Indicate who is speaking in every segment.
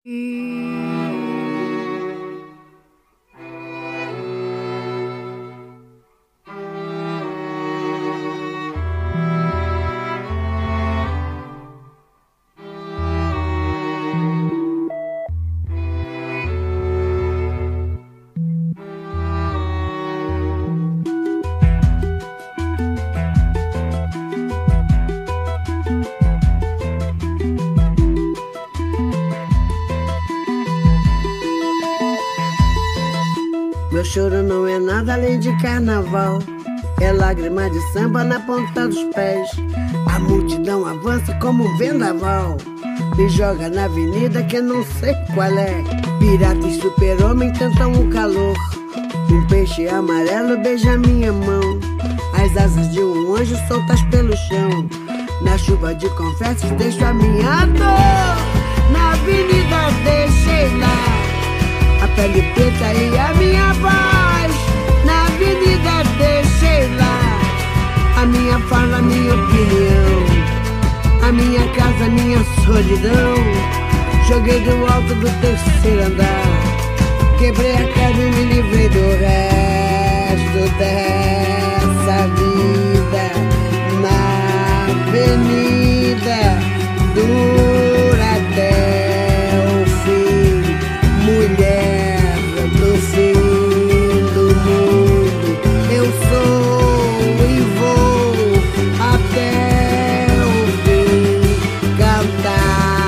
Speaker 1: Meu choro não é nada além de carnaval. É lágrima de samba na ponta dos pés. A multidão avança como um vendaval. Me joga na avenida que eu não sei qual é. Pirata e super-homem cantam o calor. Um peixe amarelo beija minha mão. As asas de um anjo soltas pelo chão. Na chuva de confetes deixo a minha dor. Na avenida deixei lá a pele preta e a minha voz. Na avenida deixei lá a minha fala, a minha opinião, a minha casa, a minha solidão. Joguei do alto do terceiro andar. Quebrei a cara e me livrei do resto dessa vida. Na avenida dura até o fim. Mulher do fim do mundo, eu sou e vou até o fim cantar.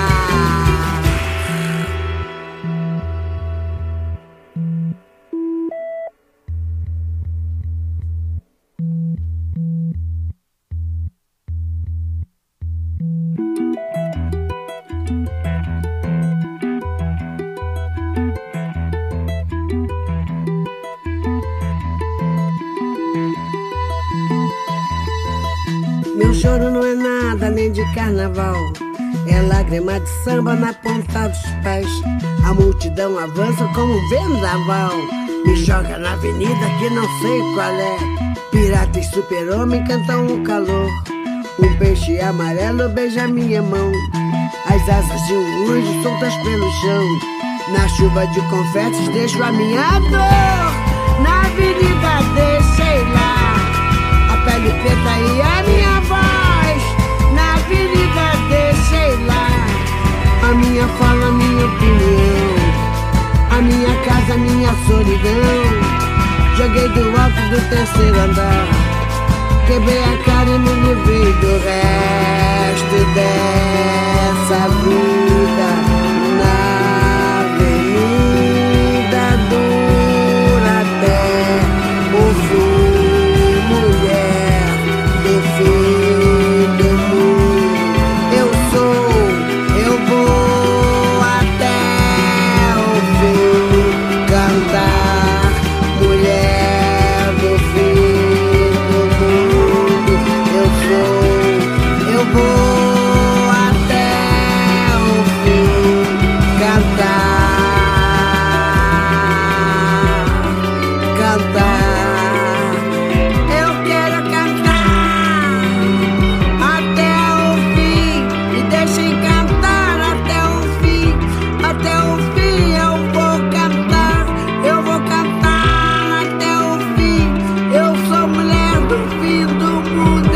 Speaker 1: Meu choro não é nada além de carnaval. É lágrima de samba na ponta dos pés. A multidão avança como um vendaval. Me joga na avenida que não sei qual é. Pirata e super-homem cantam o calor. Um peixe amarelo beija minha mão. As asas de um anjo soltas pelo chão. Na chuva de confetes deixo a minha dor. Na avenida deixei lá a pele preta e a minha voz. Na avenida deixei lá a minha fala, a minha opinião, a minha casa, a minha solidão. Joguei do alto do terceiro andar. Quebrei a cara e me livrei do resto dessa vida. Na avenida dura até o fim. Mulher do fim do mundo, eu sou, eu vou até o fim cantar. Mulher do fim do mundo, eu sou, eu vou até o fim cantar. Cantar, eu quero cantar até o fim. Me deixem cantar até o fim. Até o fim eu vou cantar. Eu vou cantar até o fim. Eu sou mulher do fim do mundo.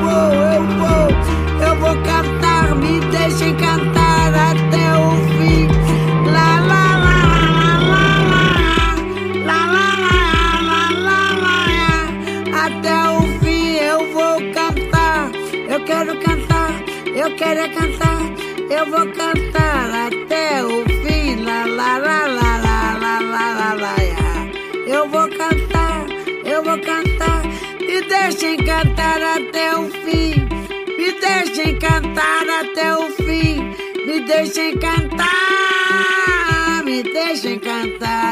Speaker 1: Eu vou cantar. Me deixem cantar até o fim. Lá, lá, lá, lá, lá, lá, lá, lá, lá. Até o fim eu vou cantar. Eu quero cantar, eu quero é cantar. Eu vou cantar até o fim. Lá, lá, lá, lá, lá, lá, lá, lá, lá. Eu vou cantar, eu vou cantar. Me deixem cantar até o fim. Me deixem cantar até o fim. Me deixem cantar, me deixem cantar.